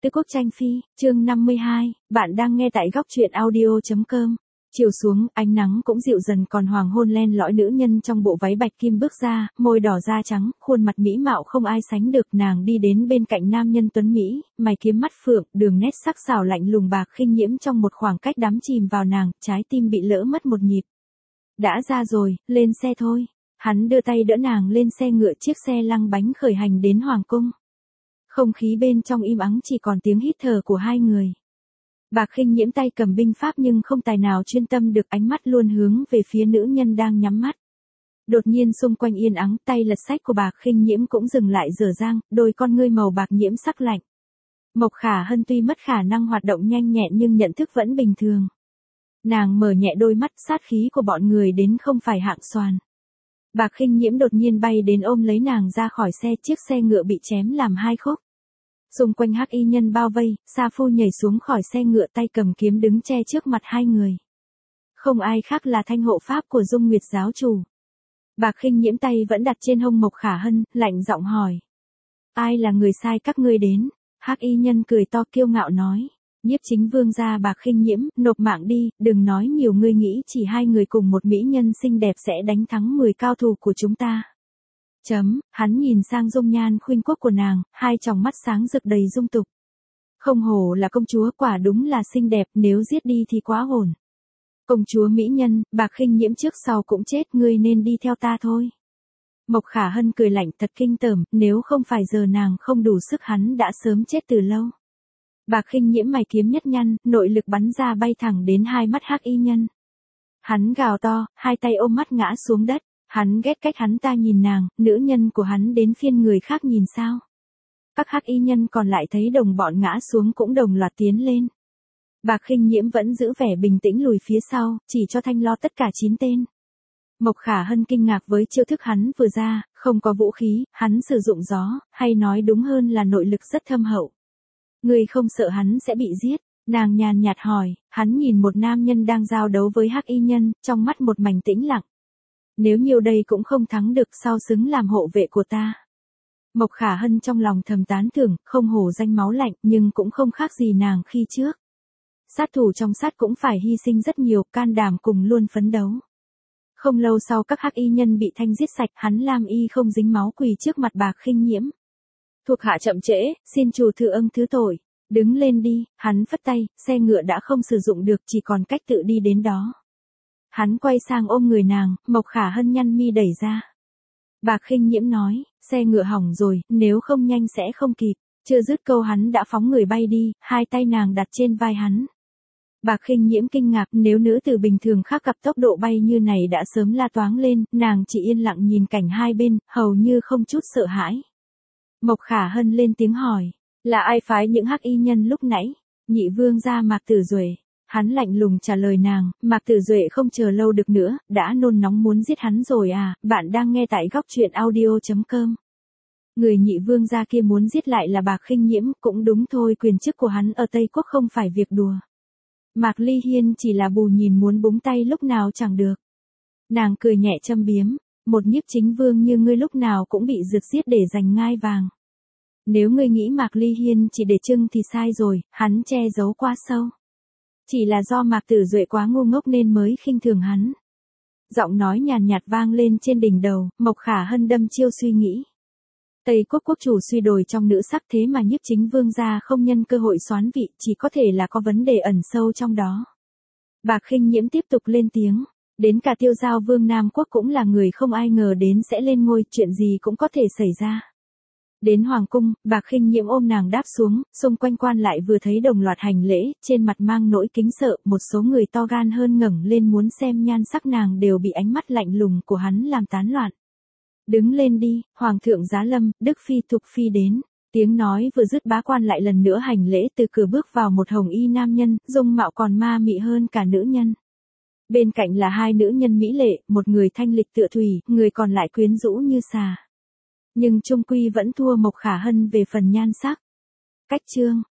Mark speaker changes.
Speaker 1: Tứ Quốc Tranh Phi, chương 52, bạn đang nghe tại góc truyện audio.com. Chiều xuống, ánh nắng cũng dịu dần còn hoàng hôn len lỏi nữ nhân trong bộ váy bạch kim bước ra, môi đỏ da trắng, khuôn mặt mỹ mạo không ai sánh được. Nàng đi đến bên cạnh nam nhân tuấn Mỹ, mày kiếm mắt phượng, đường nét sắc sảo lạnh lùng Bạc Khinh Nhiễm trong một khoảng cách đắm chìm vào nàng, trái tim bị lỡ mất một nhịp. Đã ra rồi, lên xe thôi. Hắn đưa tay đỡ nàng lên xe ngựa, chiếc xe lăng bánh khởi hành đến hoàng cung. Không khí bên trong im ắng, chỉ còn tiếng hít thở của hai người. Bạc Khinh Nhiễm tay cầm binh pháp nhưng không tài nào chuyên tâm được, ánh mắt luôn hướng về phía nữ nhân đang nhắm mắt. Đột nhiên xung quanh yên ắng, tay lật sách của Bạc Khinh Nhiễm cũng dừng lại dở dang, đôi con ngươi màu bạc nhiễm sắc lạnh. Mộc Khả Hân tuy mất khả năng hoạt động nhanh nhẹn nhưng nhận thức vẫn bình thường. Nàng mở nhẹ đôi mắt, sát khí của bọn người đến không phải hạng xoàn. Bạc Khinh Nhiễm đột nhiên bay đến ôm lấy nàng ra khỏi xe, chiếc xe ngựa bị chém làm hai khúc. Xung quanh hắc y nhân bao vây, Sa Phu nhảy xuống khỏi xe ngựa, tay cầm kiếm đứng che trước mặt hai người. Không ai khác là thanh hộ pháp của Dung Nguyệt giáo chủ. Bạc Khinh Nhiễm tay vẫn đặt trên hông Mộc Khả Hân, lạnh giọng hỏi. Ai là người sai các ngươi đến? Hắc y nhân cười to kiêu ngạo nói. Nhiếp chính vương gia. Bạc Khinh Nhiễm, nộp mạng đi, đừng nói nhiều, ngươi nghĩ chỉ hai người cùng một mỹ nhân xinh đẹp sẽ đánh thắng 10 cao thủ của chúng ta. Hắn nhìn sang dung nhan khuynh quốc của nàng, hai tròng mắt sáng rực đầy dung tục. Không hổ là công chúa, quả đúng là xinh đẹp, nếu giết đi thì quá hồn. Công chúa mỹ nhân, Bạc Khinh Nhiễm trước sau cũng chết, ngươi nên đi theo ta thôi. Mộc Khả Hân cười lạnh thật kinh tởm, nếu không phải giờ nàng không đủ sức hắn đã sớm chết từ lâu. Bạc Khinh Nhiễm mày kiếm nhất nhăn, nội lực bắn ra bay thẳng đến hai mắt hắc y nhân. Hắn gào to, hai tay ôm mắt ngã xuống đất. Hắn ghét cách hắn ta nhìn nàng, nữ nhân của hắn đến phiên người khác nhìn sao. Các hắc y nhân còn lại thấy đồng bọn ngã xuống cũng đồng loạt tiến lên. Bạc Khinh Nhiễm vẫn giữ vẻ bình tĩnh lùi phía sau, chỉ cho thanh lo tất cả 9 tên. Mộc Khả Hân kinh ngạc với chiêu thức hắn vừa ra, không có vũ khí, hắn sử dụng gió, hay nói đúng hơn là nội lực rất thâm hậu. Người không sợ hắn sẽ bị giết? Nàng nhàn nhạt hỏi. Hắn nhìn một nam nhân đang giao đấu với hắc y nhân, trong mắt một mảnh tĩnh lặng. Nếu nhiều đây cũng không thắng được, sao xứng làm hộ vệ của ta? Mộc Khả Hân trong lòng thầm tán thưởng, không hổ danh máu lạnh, nhưng cũng không khác gì nàng khi trước. Sát thủ trong sát cũng phải hy sinh rất nhiều, can đảm cùng luôn phấn đấu. Không lâu sau các hắc y nhân bị thanh giết sạch, hắn Lam Y không dính máu quỳ trước mặt Bạc Khinh Nhiễm. Thuộc hạ chậm trễ, xin chủ thứ ân thứ tội. Đứng lên đi, hắn phất tay, xe ngựa đã không sử dụng được, chỉ còn cách tự đi đến đó. Hắn quay sang ôm người nàng, Mộc Khả Hân nhăn mi đẩy ra. Bạc Khinh Nhiễm nói, xe ngựa hỏng rồi, nếu không nhanh sẽ không kịp. Chưa dứt câu hắn đã phóng người bay đi, hai tay nàng đặt trên vai hắn. Bạc Khinh Nhiễm kinh ngạc, nếu nữ tử bình thường khác gặp tốc độ bay như này đã sớm la toáng lên, nàng chỉ yên lặng nhìn cảnh hai bên, hầu như không chút sợ hãi. Mộc Khả Hân lên tiếng hỏi, là ai phái những hắc y nhân lúc nãy? Nhị vương gia Mạc Tử Duệ. Hắn lạnh lùng trả lời nàng, Mạc Tử Duệ không chờ lâu được nữa, đã nôn nóng muốn giết hắn rồi à, bạn đang nghe tại góc truyện audio.com. Người nhị vương gia kia muốn giết lại là Bạc Khinh Nhiễm, cũng đúng thôi, quyền chức của hắn ở Tây Quốc không phải việc đùa. Mạc Ly Hiên chỉ là bù nhìn muốn búng tay lúc nào chẳng được. Nàng cười nhẹ châm biếm, một nhiếp chính vương như ngươi lúc nào cũng bị rượt giết để giành ngai vàng. Nếu ngươi nghĩ Mạc Ly Hiên chỉ để trưng thì sai rồi, hắn che giấu quá sâu. Chỉ là do Mạc Tử Duệ quá ngu ngốc nên mới khinh thường hắn. Giọng nói nhàn nhạt vang lên trên đỉnh đầu, Mộc Khả Hân đâm chiêu suy nghĩ. Tây Quốc quốc chủ suy đồi trong nữ sắc, thế mà nhiếp chính vương gia không nhân cơ hội soán vị, chỉ có thể là có vấn đề ẩn sâu trong đó. Bạc Khinh Nhiễm tiếp tục lên tiếng, đến cả Tiêu Giao vương Nam Quốc cũng là người không ai ngờ đến sẽ lên ngôi, chuyện gì cũng có thể xảy ra. Đến hoàng cung, Bạc Khinh Nhiễm ôm nàng đáp xuống, xung quanh quan lại vừa thấy đồng loạt hành lễ, trên mặt mang nỗi kính sợ, một số người to gan hơn ngẩng lên muốn xem nhan sắc nàng đều bị ánh mắt lạnh lùng của hắn làm tán loạn. Đứng lên đi, Hoàng thượng giá lâm, Đức Phi Thục Phi đến. Tiếng nói vừa dứt bá quan lại lần nữa hành lễ, từ cửa bước vào một hồng y nam nhân, dung mạo còn ma mị hơn cả nữ nhân. Bên cạnh là hai nữ nhân mỹ lệ, một người thanh lịch tựa thủy, người còn lại quyến rũ như xà. Nhưng chung quy vẫn thua Mộc Khả Hân về phần nhan sắc. Cách chương.